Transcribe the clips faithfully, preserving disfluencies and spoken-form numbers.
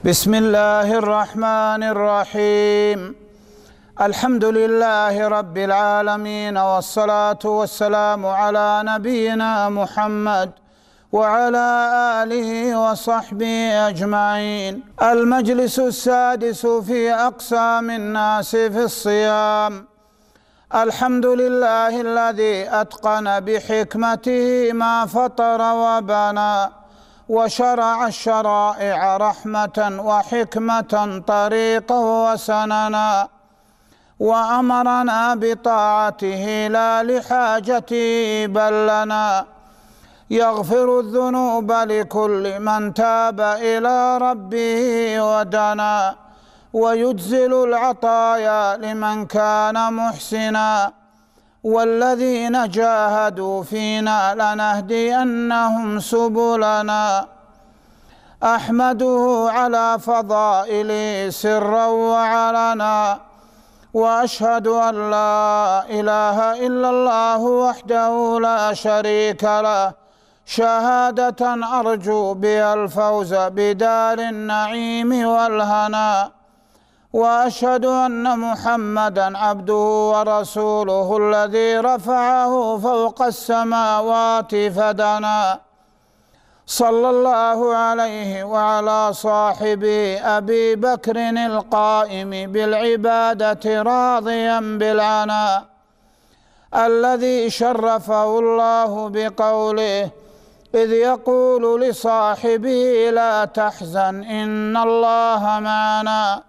بسم الله الرحمن الرحيم. الحمد لله رب العالمين، والصلاة والسلام على نبينا محمد وعلى آله وصحبه أجمعين. المجلس السادس في أقسام الناس في الصيام. الحمد لله الذي أتقن بحكمته ما فطر وبنى، وشرع الشرائع رحمة وحكمة طريقا وسننا، وأمرنا بطاعته لا لحاجته بل لنا. يغفر الذنوب لكل من تاب إلى ربه ودنا، ويجزل العطايا لمن كان محسنا. والذين جاهدوا فينا لنهدينهم سبلنا. أحمده على فضائله سرا وعلنا، وأشهد أن لا إله إلا الله وحده لا شريك له، شهادة أرجو بها الفوز بدار النعيم والهنا. وأشهد أن محمدًا عبده ورسوله الذي رفعه فوق السماوات فدنا. صلى الله عليه وعلى صاحبه أبي بكر القائم بالعبادة راضيا بالعناء، الذي شرفه الله بقوله إذ يقول لصاحبه لا تحزن إن الله معنا.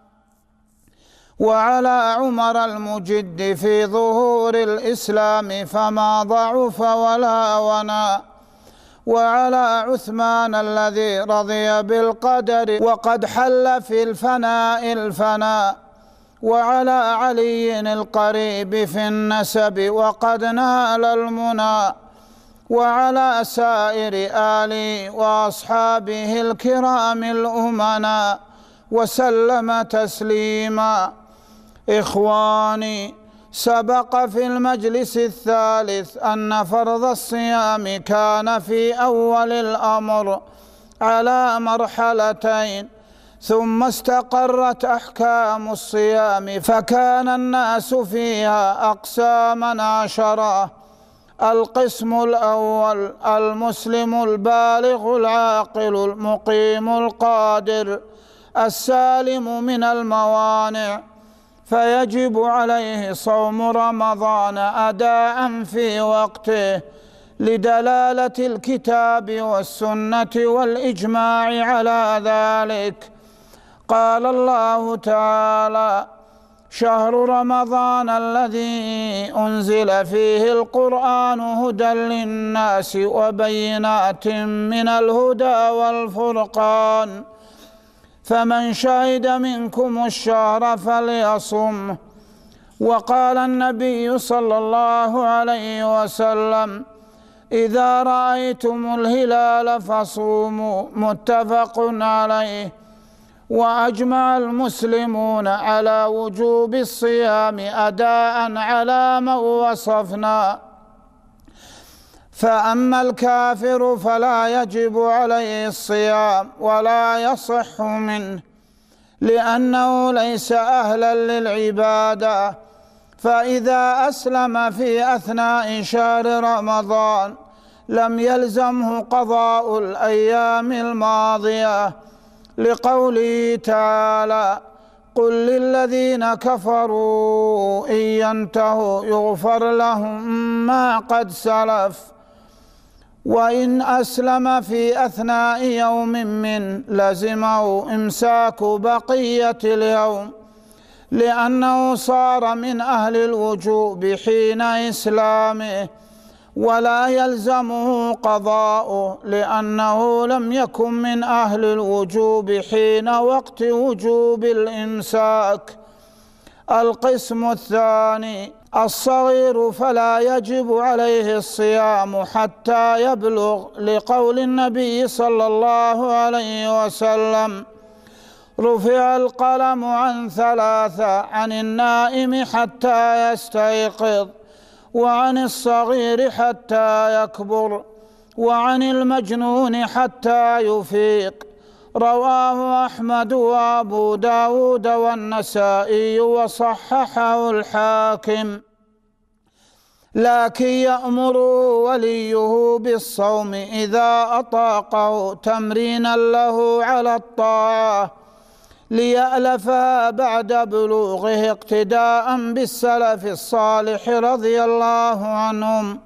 وعلى عمر المجد في ظهور الإسلام فما ضعف ولا ونا. وعلى عثمان الذي رضي بالقدر وقد حل في الفناء الفناء. وعلى علي القريب في النسب وقد نال المنى. وعلى سائر آله وأصحابه الكرام الأمنا وسلم تسليما. إخواني، سبق في المجلس الثالث أن فرض الصيام كان في أول الأمر على مرحلتين، ثم استقرت أحكام الصيام فكان الناس فيها أقساما عشرة. القسم الأول المسلم البالغ العاقل المقيم القادر السالم من الموانع، فيجب عليه صوم رمضان أداء في وقته لدلالة الكتاب والسنة والإجماع على ذلك. قال الله تعالى: شهر رمضان الذي أنزل فيه القرآن هدى للناس وبينات من الهدى والفرقان، فمن شهد منكم الشهر فليصم. وقال النبي صلى الله عليه وسلم: إذا رأيتم الهلال فصوموا، متفق عليه. وأجمع المسلمون على وجوب الصيام أداء على ما وصفنا. فأما الكافر فلا يجب عليه الصيام ولا يصح منه، لأنه ليس أهلا للعبادة. فإذا أسلم في أثناء شهر رمضان لم يلزمه قضاء الأيام الماضية، لقوله تعالى: قل للذين كفروا إن ينتهوا يغفر لهم ما قد سلف. وإن أسلم في أثناء يوم من لزمه إمساك بقية اليوم، لأنه صار من أهل الوجوب حين إسلامه، ولا يلزمه قضاؤه لأنه لم يكن من أهل الوجوب حين وقت وجوب الإمساك. القسم الثاني الصغير فلا يجب عليه الصيام حتى يبلغ، لقول النبي صلى الله عليه وسلم: رفع القلم عن ثلاثة، عن النائم حتى يستيقظ، وعن الصغير حتى يكبر، وعن المجنون حتى يفيق، رواه أحمد وأبو داود والنسائي وصححه الحاكم. لكن يأمر وليه بالصوم إذا أطاقه تمرينا له على الطاعة ليألفها بعد بلوغه اقتداء بالسلف الصالح رضي الله عنهم،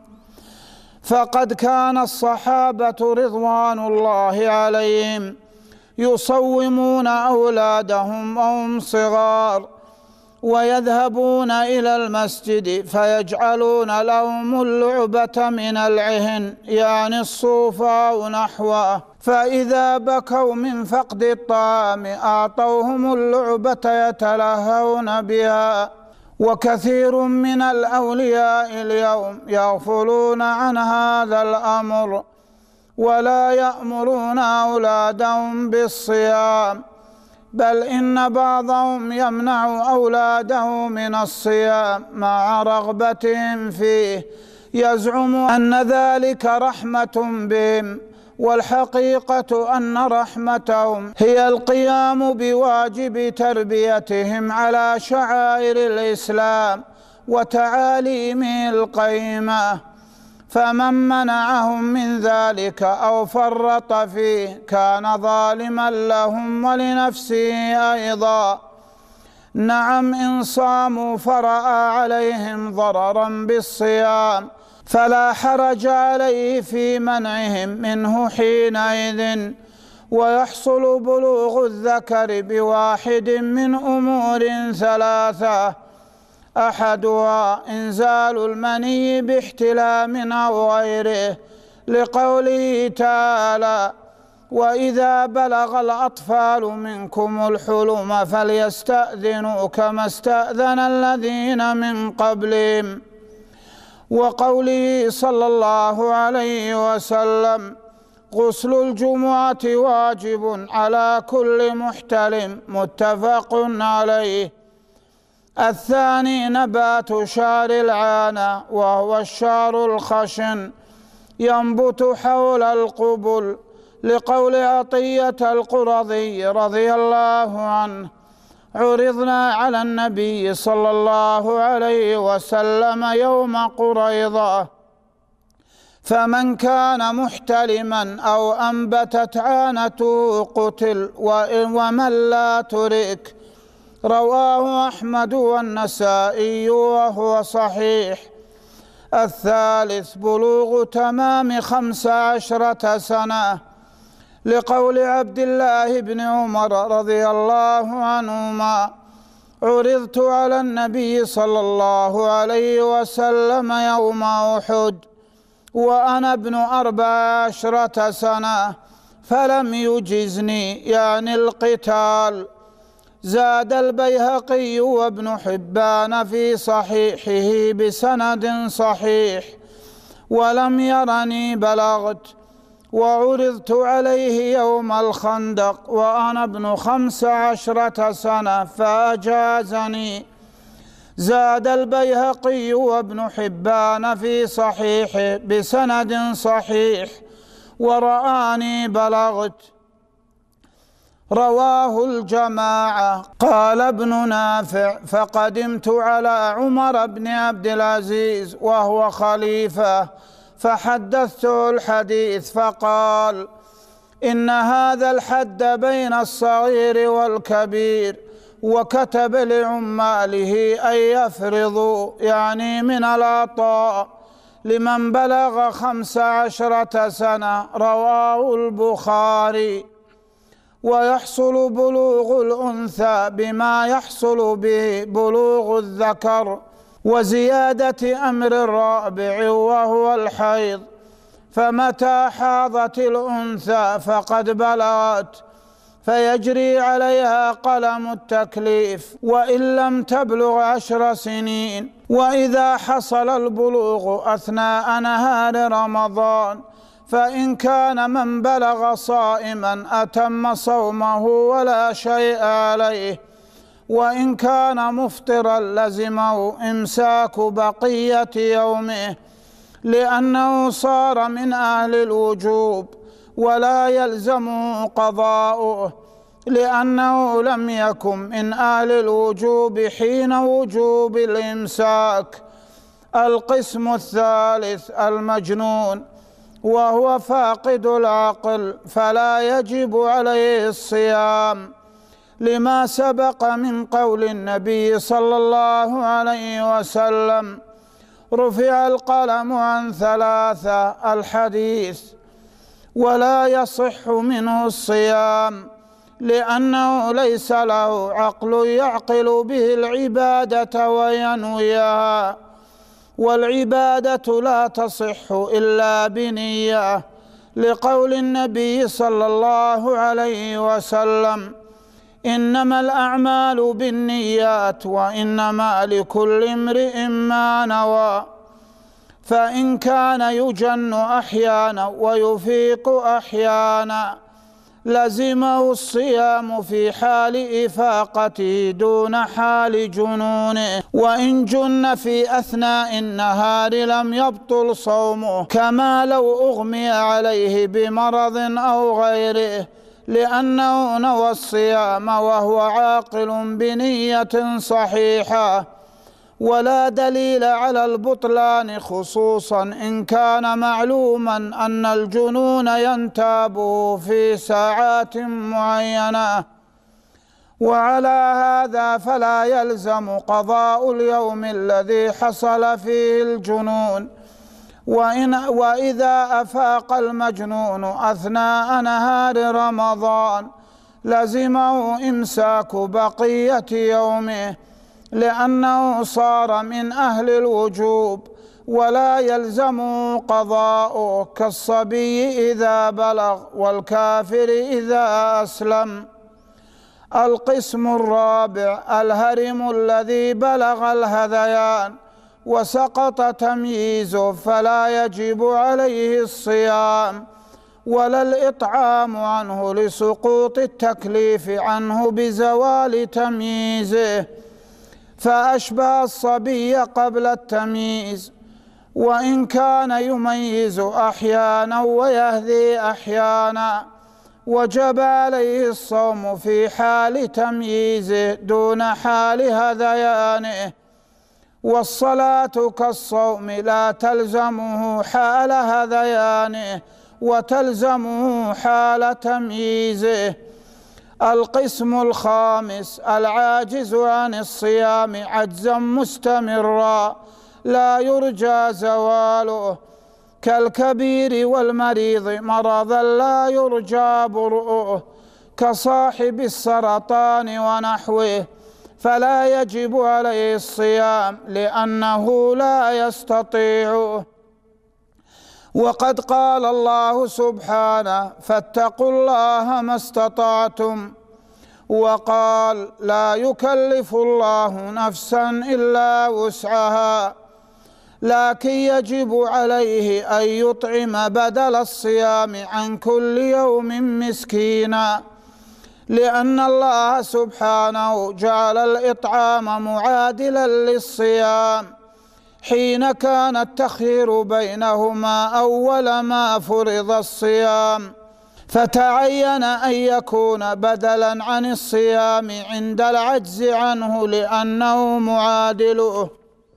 فقد كان الصحابة رضوان الله عليهم يصومون أولادهم وهم صغار ويذهبون إلى المسجد فيجعلون لهم اللعبة من العهن يعني الصوف أو نحوه، فإذا بكوا من فقد الطعام أعطوهم اللعبة يتلهون بها. وكثير من الأولياء اليوم يغفلون عن هذا الأمر ولا يأمرون أولادهم بالصيام، بل إن بعضهم يمنع أولاده من الصيام مع رغبتهم فيه، يزعم أن ذلك رحمة بهم، والحقيقة أن رحمتهم هي القيام بواجب تربيتهم على شعائر الإسلام وتعاليمه القيمة، فمن منعهم من ذلك أو فرط فيه كان ظالما لهم ولنفسه أيضا. نعم، إن صاموا فرأى عليهم ضررا بالصيام فلا حرج عليه في منعهم منه حينئذ، ويحصل بلوغ الذكر بواحد من أمور ثلاثة: أحدها إنزال المني باحتلام أو غيره، لقوله تعالى: وإذا بلغ الأطفال منكم الحلم فليستأذنوا كما استأذن الذين من قبلهم، وقوله صلى الله عليه وسلم: غسل الجمعة واجب على كل محتلم، متفق عليه. الثاني نبات شعر العانة، وهو الشعر الخشن ينبت حول القبل، لقول عطية القرظي رضي الله عنه: عرضنا على النبي صلى الله عليه وسلم يوم قريظة فمن كان محتلما أو أنبتت عانته قتل ومن لا ترك. رواه أحمد والنسائي وهو صحيح. الثالث بلوغ تمام خمس عشرة سنة، لقول عبد الله بن عمر رضي الله عنهما: عرضت على النبي صلى الله عليه وسلم يوم أحد وأنا ابن أربع عشرة سنة فلم يجزني، يعني القتال. زاد البيهقي وابن حبان في صحيحه بسند صحيح: ولم يرني بلغت، وعرضت عليه يوم الخندق وأنا ابن خمس عشرة سنة فأجازني. زاد البيهقي وابن حبان في صحيحه بسند صحيح: ورآني بلغت. رواه الجماعة. قال ابن نافع: فقدمت على عمر بن عبد العزيز وهو خليفة فحدثته الحديث فقال: إن هذا الحد بين الصغير والكبير، وكتب لعماله أن يفرضوا، يعني من العطاء، لمن بلغ خمس عشرة سنة. رواه البخاري. ويحصل بلوغ الأنثى بما يحصل به بلوغ الذكر، وزيادة أمر الرابع وهو الحيض، فمتى حاضت الأنثى فقد بلغت فيجري عليها قلم التكليف، وإن لم تبلغ عشر سنين. وإذا حصل البلوغ أثناء نهار رمضان فإن كان من بلغ صائما أتم صومه ولا شيء عليه، وإن كان مفطرا لزمه إمساك بقية يومه، لأنه صار من أهل الوجوب. ولا يلزمه قضاؤه، لأنه لم يكن من أهل الوجوب حين وجوب الإمساك. القسم الثالث المجنون، وهو فاقد العقل، فلا يجب عليه الصيام، لما سبق من قول النبي صلى الله عليه وسلم: رفع القلم عن ثلاثة، الحديث. ولا يصح منه الصيام، لأنه ليس له عقل يعقل به العبادة وينويها، والعبادة لا تصح إلا بنية، لقول النبي صلى الله عليه وسلم: إنما الأعمال بالنيات وإنما لكل امرئ ما نوى. فإن كان يجن أحيانا ويفيق أحيانا لزمه الصيام في حال إفاقته دون حال جنونه، وإن جن في أثناء النهار لم يبطل صومه، كما لو أغمي عليه بمرض أو غيره، لأنه نوى الصيام وهو عاقل بنية صحيحة. ولا دليل على البطلان، خصوصا إن كان معلوما أن الجنون ينتابه في ساعات معينة. وعلى هذا فلا يلزم قضاء اليوم الذي حصل فيه الجنون. وإن وإذا أفاق المجنون أثناء نهار رمضان لزمه إمساك بقية يومه، لأنه صار من أهل الوجوب، ولا يلزمه قضاؤه، كالصبي إذا بلغ والكافر إذا أسلم. القسم الرابع الهرم، الذي بلغ الهذيان وسقط تمييزه، فلا يجب عليه الصيام ولا الإطعام عنه، لسقوط التكليف عنه بزوال تمييزه، فأشبه الصبي قبل التمييز. وإن كان يميز أحيانا ويهذي أحيانا وجب عليه الصوم في حال تمييزه دون حال هذيانه. والصلاة كالصوم لا تلزمه حال هذيانه وتلزمه حال تمييزه. القسم الخامس العاجز عن الصيام عجزا مستمرا لا يرجى زواله، كالكبير والمريض مرضا لا يرجى برؤه، كصاحب السرطان ونحوه، فلا يجب عليه الصيام لأنه لا يستطيعه. وقد قال الله سبحانه: فاتقوا الله ما استطعتم، وقال: لا يكلف الله نفسا إلا وسعها، لكن يجب عليه أن يطعم بدل الصيام عن كل يوم مسكينا، لأن الله سبحانه جعل الإطعام معادلا للصيام حين كان التخيير بينهما أول ما فرض الصيام، فتعين أن يكون بدلا عن الصيام عند العجز عنه لأنه معادله.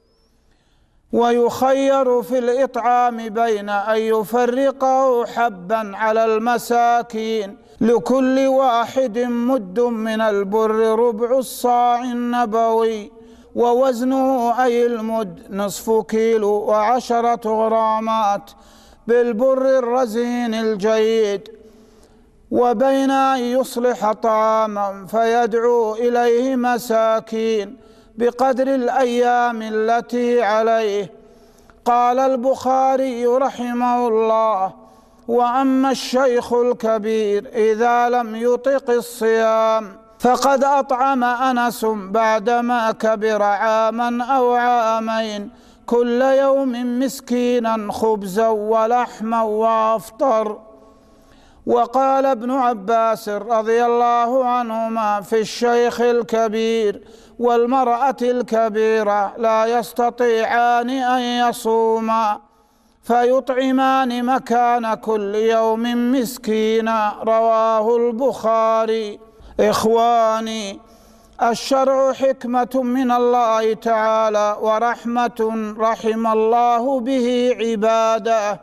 ويخير في الإطعام بين أن يفرقه حبا على المساكين، لكل واحد مد من البر ربع الصاع النبوي، ووزنه أي المد نصف كيلو وعشرة غرامات بالبر الرزين الجيد، وبين أن يصلح طعاما فيدعو إليه مساكين بقدر الأيام التي عليه. قال البخاري رحمه الله: وأما الشيخ الكبير إذا لم يطق الصيام فقد أطعم أنس بعدما كبر عاما أو عامين كل يوم مسكينا خبزا ولحما وأفطر. وقال ابن عباس رضي الله عنهما في الشيخ الكبير والمرأة الكبيرة لا يستطيعان أن يصوما، فيطعمان مكان كل يوم مسكينا. رواه البخاري. إخواني، الشرع حكمة من الله تعالى ورحمة رحم الله به عباده،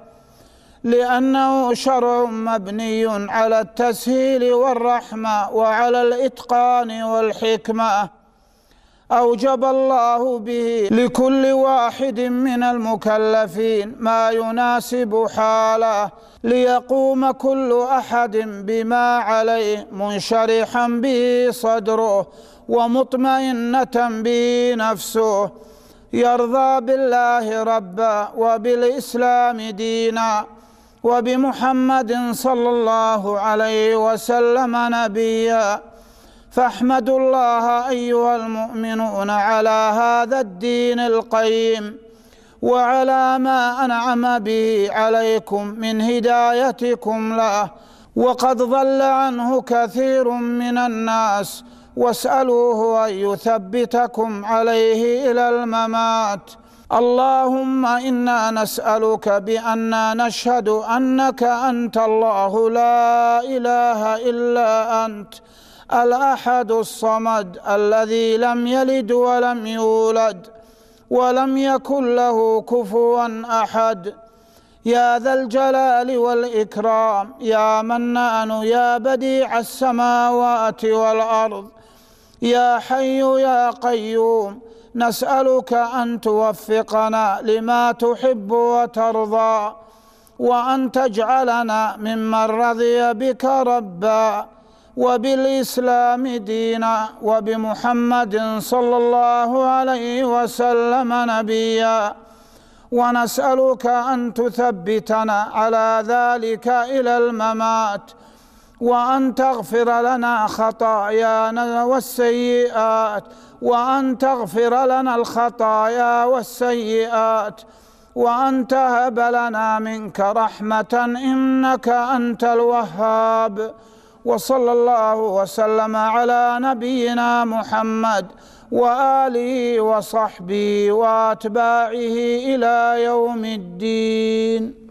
لأنه شرع مبني على التسهيل والرحمة وعلى الإتقان والحكمة. أوجب الله به لكل واحد من المكلفين ما يناسب حاله، ليقوم كل أحد بما عليه منشرحا به صدره ومطمئنة به نفسه، يرضى بالله ربا وبالإسلام دينا وبمحمد صلى الله عليه وسلم نبيا. فاحمدوا الله أيها المؤمنون على هذا الدين القيم وعلى ما أنعم به عليكم من هدايتكم له، وقد ضل عنه كثير من الناس، واسألوه أن يثبتكم عليه إلى الممات. اللهم إنا نسألك بأننا نشهد أنك أنت الله لا إله إلا أنت الأحد الصمد الذي لم يلد ولم يولد ولم يكن له كفوا أحد، يا ذا الجلال والإكرام، يا منان، يا بديع السماوات والأرض، يا حي يا قيوم. نسألك أن توفقنا لما تحب وترضى، وأن تجعلنا ممن رضي بك ربا وبالإسلام دينا وبمحمد صلى الله عليه وسلم نبيا. ونسألك أن تثبتنا على ذلك إلى الممات، وأن تغفر لنا خطايانا والسيئات وأن تغفر لنا الخطايا والسيئات وأن تهب لنا منك رحمة إنك أنت الوهاب. وصلى الله وسلم على نبينا محمد وآله وصحبه وأتباعه إلى يوم الدين.